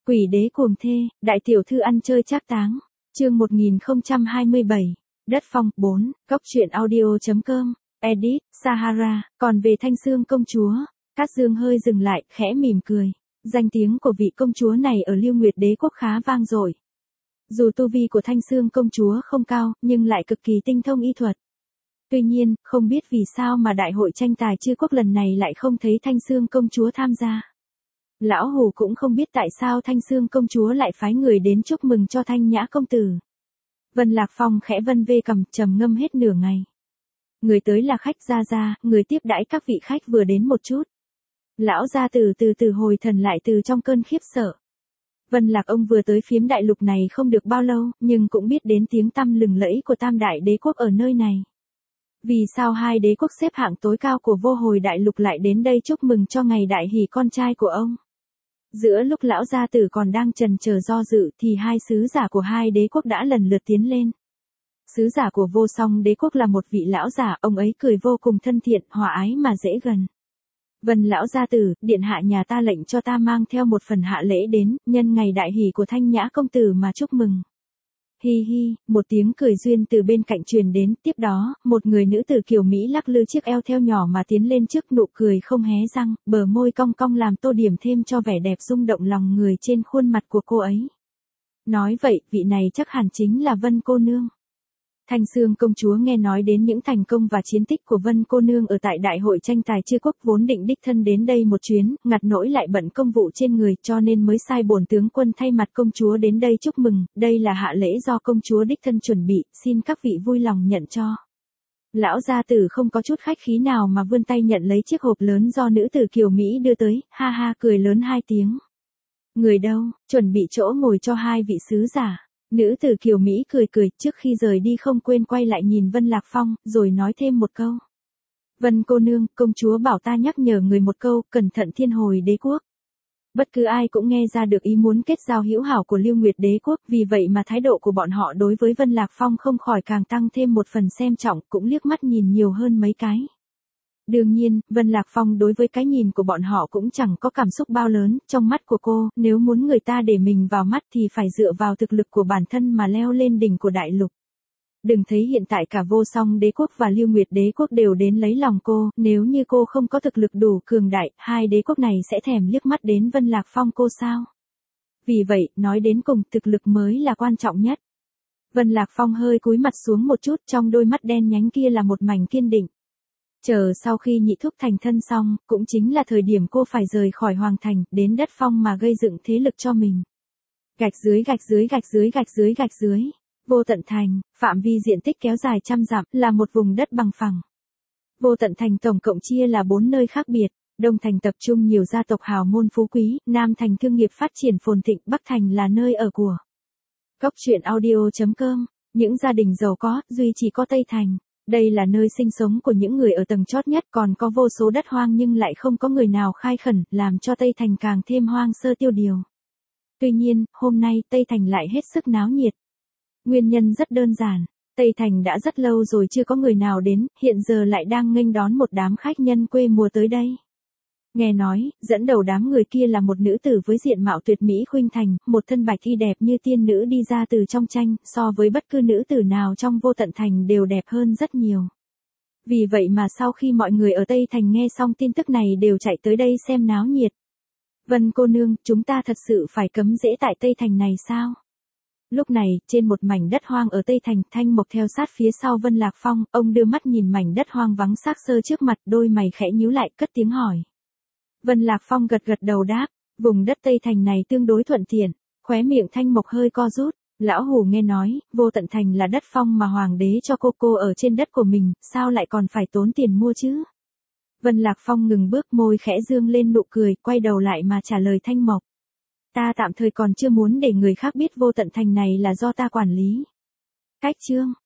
Quỷ đế cuồng thê, đại tiểu thư ăn chơi trác táng. Chương 1027. Đất phong 4, góc truyện audio.com. Edit, Sahara. Còn về Thanh Xương công chúa, Cát Dương hơi dừng lại, khẽ mỉm cười. Danh tiếng của vị công chúa này ở Lưu Nguyệt Đế quốc khá vang dội. Dù tu vi của Thanh Xương công chúa không cao, nhưng lại cực kỳ tinh thông y thuật. Tuy nhiên, không biết vì sao mà đại hội tranh tài chư quốc lần này lại không thấy Thanh Xương công chúa tham gia. Lão Hủ cũng không biết tại sao Thanh Xương công chúa lại phái người đến chúc mừng cho Thanh Nhã công tử. Vân Lạc Phong khẽ vân vê cầm, trầm ngâm hết nửa ngày. Người tới là khách gia gia, người tiếp đãi các vị khách vừa đến một chút. Lão gia tử từ từ hồi thần lại từ trong cơn khiếp sợ. Vân Lạc ông vừa tới phiếm đại lục này không được bao lâu, nhưng cũng biết đến tiếng tăm lừng lẫy của Tam Đại Đế quốc ở nơi này. Vì sao hai đế quốc xếp hạng tối cao của vô hồi đại lục lại đến đây chúc mừng cho ngày đại hỷ con trai của ông? Giữa lúc lão gia tử còn đang chần chờ do dự thì hai sứ giả của hai đế quốc đã lần lượt tiến lên. Sứ giả của Vô Song đế quốc là một vị lão giả, ông ấy cười vô cùng thân thiện, hòa ái mà dễ gần. Vân lão gia tử, điện hạ nhà ta lệnh cho ta mang theo một phần hạ lễ đến, nhân ngày đại hỷ của Thanh Nhã công tử mà chúc mừng. Hi hi, một tiếng cười duyên từ bên cạnh truyền đến, tiếp đó, một người nữ tử kiều Mỹ lắc lư chiếc eo theo nhỏ mà tiến lên trước, nụ cười không hé răng, bờ môi cong cong làm tô điểm thêm cho vẻ đẹp rung động lòng người trên khuôn mặt của cô ấy. Nói vậy, vị này chắc hẳn chính là Vân cô nương. Thanh Xương công chúa nghe nói đến những thành công và chiến tích của Vân cô nương ở tại đại hội tranh tài chư quốc, vốn định đích thân đến đây một chuyến, ngặt nỗi lại bận công vụ trên người, cho nên mới sai bổn tướng quân thay mặt công chúa đến đây chúc mừng, đây là hạ lễ do công chúa đích thân chuẩn bị, xin các vị vui lòng nhận cho. Lão gia tử không có chút khách khí nào mà vươn tay nhận lấy chiếc hộp lớn do nữ tử kiều Mỹ đưa tới, ha ha cười lớn hai tiếng. Người đâu, chuẩn bị chỗ ngồi cho hai vị sứ giả. Nữ tử kiều Mỹ cười cười, trước khi rời đi không quên quay lại nhìn Vân Lạc Phong, rồi nói thêm một câu. Vân cô nương, công chúa bảo ta nhắc nhở người một câu, cẩn thận Thiên Hồi đế quốc. Bất cứ ai cũng nghe ra được ý muốn kết giao hữu hảo của Lưu Nguyệt đế quốc, vì vậy mà thái độ của bọn họ đối với Vân Lạc Phong không khỏi càng tăng thêm một phần xem trọng, cũng liếc mắt nhìn nhiều hơn mấy cái. Đương nhiên, Vân Lạc Phong đối với cái nhìn của bọn họ cũng chẳng có cảm xúc bao lớn, trong mắt của cô, nếu muốn người ta để mình vào mắt thì phải dựa vào thực lực của bản thân mà leo lên đỉnh của đại lục. Đừng thấy hiện tại cả Vô Song đế quốc và Lưu Nguyệt đế quốc đều đến lấy lòng cô, nếu như cô không có thực lực đủ cường đại, hai đế quốc này sẽ thèm liếc mắt đến Vân Lạc Phong cô sao? Vì vậy, nói đến cùng, thực lực mới là quan trọng nhất. Vân Lạc Phong hơi cúi mặt xuống một chút, trong đôi mắt đen nhánh kia là một mảnh kiên định. Chờ sau khi nhị thúc thành thân xong, cũng chính là thời điểm cô phải rời khỏi hoàng thành, đến đất phong mà gây dựng thế lực cho mình. Gạch dưới gạch dưới gạch dưới gạch dưới gạch dưới. Vô Tận Thành, phạm vi diện tích kéo dài trăm dặm, là một vùng đất bằng phẳng. Vô Tận Thành tổng cộng chia là 4 nơi khác biệt. Đông Thành tập trung nhiều gia tộc hào môn phú quý, Nam Thành thương nghiệp phát triển phồn thịnh, Bắc Thành là nơi ở của. Góc truyện audio.com, những gia đình giàu có, duy chỉ có Tây Thành. Đây là nơi sinh sống của những người ở tầng chót nhất, còn có vô số đất hoang nhưng lại không có người nào khai khẩn, làm cho Tây Thành càng thêm hoang sơ tiêu điều. Tuy nhiên, hôm nay Tây Thành lại hết sức náo nhiệt. Nguyên nhân rất đơn giản, Tây Thành đã rất lâu rồi chưa có người nào đến, hiện giờ lại đang nghênh đón một đám khách nhân quê mùa tới đây. Nghe nói, dẫn đầu đám người kia là một nữ tử với diện mạo tuyệt mỹ khuynh thành, một thân bạch y đẹp như tiên nữ đi ra từ trong tranh, so với bất cứ nữ tử nào trong Vô Tận Thành đều đẹp hơn rất nhiều. Vì vậy mà sau khi mọi người ở Tây Thành nghe xong tin tức này đều chạy tới đây xem náo nhiệt. Vân cô nương, chúng ta thật sự phải cấm rễ tại Tây Thành này sao? Lúc này, trên một mảnh đất hoang ở Tây Thành, Thanh Mộc theo sát phía sau Vân Lạc Phong, ông đưa mắt nhìn mảnh đất hoang vắng xác xơ trước mặt, đôi mày khẽ nhíu lại, cất tiếng hỏi. Vân Lạc Phong gật gật đầu đáp, vùng đất Tây Thành này tương đối thuận tiện, khóe miệng Thanh Mộc hơi co rút, lão hủ nghe nói, Vô Tận Thành là đất phong mà hoàng đế cho cô ở trên đất của mình, sao lại còn phải tốn tiền mua chứ? Vân Lạc Phong ngừng bước, môi khẽ dương lên nụ cười, quay đầu lại mà trả lời Thanh Mộc. Ta tạm thời còn chưa muốn để người khác biết Vô Tận Thành này là do ta quản lý. Cách chương.